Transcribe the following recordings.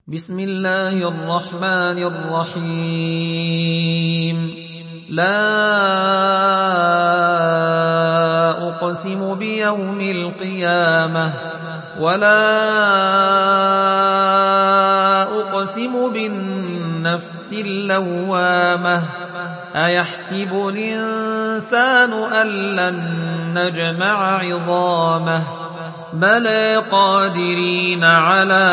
بسم الله الرحمن الرحيم. لا أقسم بيوم القيامة ولا أقسم بالنفس اللوامة أيحسب الإنسان أن لن نجمع عظامه بلى قادرين على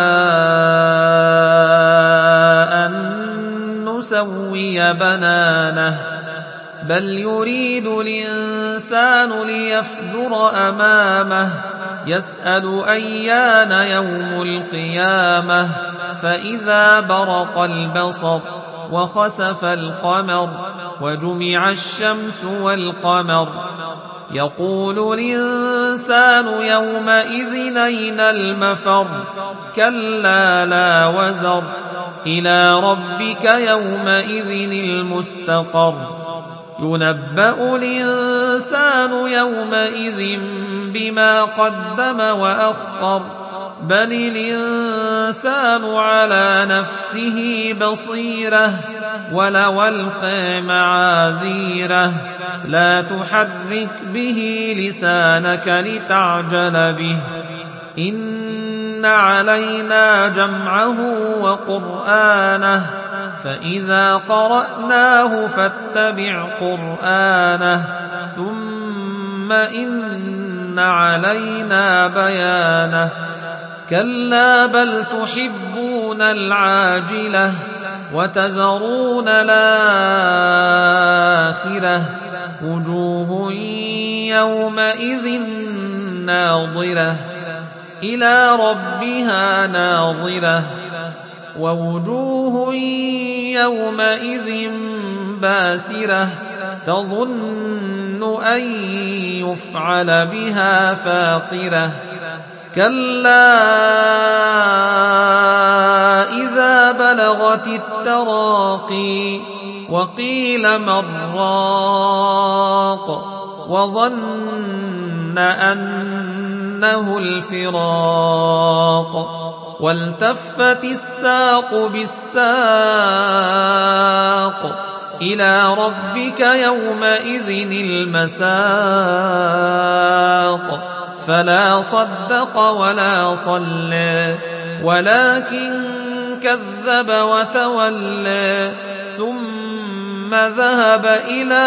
أن نسوي بنانه بل يريد الإنسان ليفجر أمامه يسأل أيان يوم القيامة فإذا برق البصر وخسف القمر وجمع الشمس والقمر يقول الإنسان يومئذ أين المفر كلا لا وزر إلى ربك يومئذ المستقر ينبأ الإنسان يومئذ بما قدم وأخر بل الإنسان على نفسه بصيرة ولو ألقى معاذيره لا تحرك به لسانك لتعجل به إن علينا جمعه وقرآنه فإذا قرأناه فاتبع قرآنه ثم إن علينا بيانه كلا بل تحبون العاجلة وتذرون الآخرة وجوه يومئذ ناظرة إلى ربها ناظرة ووجوه يومئذ باسرة تظن أن يفعل بها فاقرة كلا إذا بلغت التراقي وقيل من راق وظن أنه الفراق والتفت الساق بالساق إلى ربك يومئذ المساق فلا صدق ولا صلى ولكن كذب وتولى ثم ذهب إلى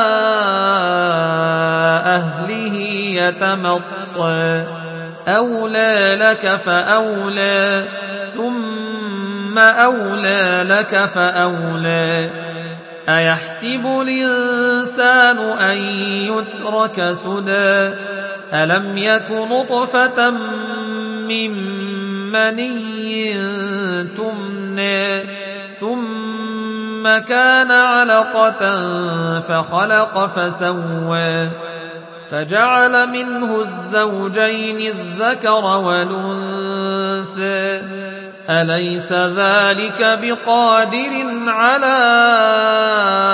أهله يتمطى أولى لك فأولى ثم أولى لك فأولى أيحسب الإنسان أن يترك سدى ألم يك نطفة من مني تمنى ثم كان علقة فخلق فسوى فجعل منه الزوجين الذكر والأنثى أليس ذلك بقادر على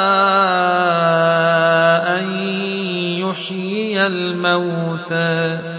أن يحيي الموتى